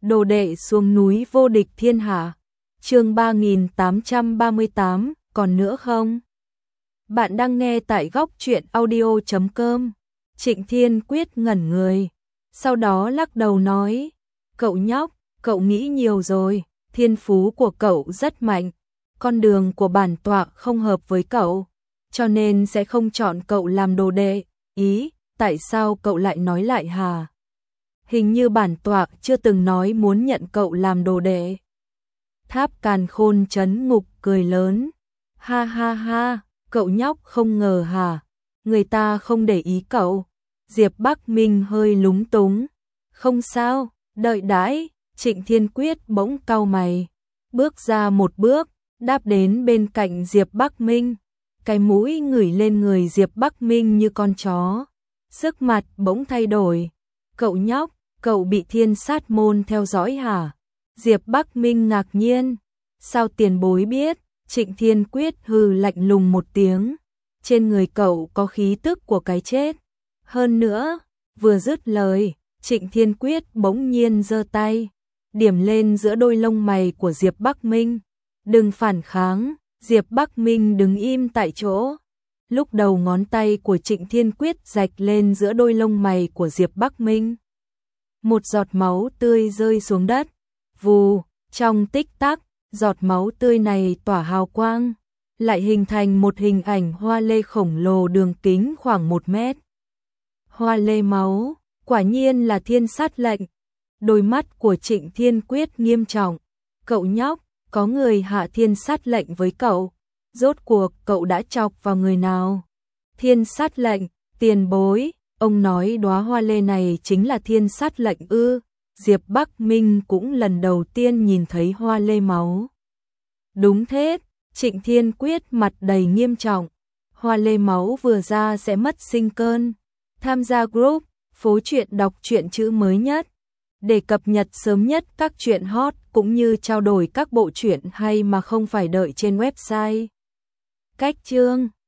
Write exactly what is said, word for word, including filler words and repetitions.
Đồ đệ xuống núi vô địch thiên hạ. Chương ba nghìn tám trăm ba mươi tám, còn nữa không? Bạn đang nghe tại góc truyện audio chấm com. Trịnh Thiên Quyết ngẩn người, sau đó lắc đầu nói: "Cậu nhóc, cậu nghĩ nhiều rồi, thiên phú của cậu rất mạnh, con đường của bản tọa không hợp với cậu, cho nên sẽ không chọn cậu làm đồ đệ." "Ý, tại sao cậu lại nói lại hả? Hình như bản tọa chưa từng nói muốn nhận cậu làm đồ đệ." Tháp Càn Khôn Trấn Ngục cười lớn: "Ha ha ha, cậu nhóc không ngờ hả? Người ta không để ý cậu." Diệp Bắc Minh hơi lúng túng: "Không sao, đợi đãi." Trịnh Thiên Quyết bỗng cau mày, bước ra một bước, đáp đến bên cạnh Diệp Bắc Minh, cái mũi ngửi lên người Diệp Bắc Minh như con chó. Sắc mặt bỗng thay đổi: "Cậu nhóc, cậu bị Thiên Sát môn theo dõi hả?" Diệp Bắc Minh ngạc nhiên: "Sao tiền bối biết?" Trịnh Thiên Quyết hừ lạnh lùng một tiếng: "Trên người cậu có khí tức của cái chết. Hơn nữa." Vừa dứt lời, Trịnh Thiên Quyết bỗng nhiên giơ tay, điểm lên giữa đôi lông mày của Diệp Bắc Minh. "Đừng phản kháng." Diệp Bắc Minh đứng im tại chỗ. Lúc đầu ngón tay của Trịnh Thiên Quyết rạch lên giữa đôi lông mày của Diệp Bắc Minh. Một giọt máu tươi rơi xuống đất. Vù, trong tích tắc, giọt máu tươi này tỏa hào quang, lại hình thành một hình ảnh hoa lê khổng lồ đường kính khoảng một mét. Hoa lê máu, quả nhiên là thiên sát lệnh. Đôi mắt của Trịnh Thiên Quyết nghiêm trọng: "Cậu nhóc, có người hạ thiên sát lệnh với cậu. Rốt cuộc cậu đã chọc vào người nào?" "Thiên sát lệnh?" "Tiền bối, ông nói đóa hoa lê này chính là thiên sát lệnh ư?" Diệp Bắc Minh cũng lần đầu tiên nhìn thấy hoa lê máu. "Đúng thế." Trịnh Thiên Quyết mặt đầy nghiêm trọng: "Hoa lê máu vừa ra sẽ mất sinh cơn." Tham gia group Phố Truyện đọc truyện chữ mới nhất để cập nhật sớm nhất các truyện hot cũng như trao đổi các bộ truyện hay mà không phải đợi trên website. Cách chương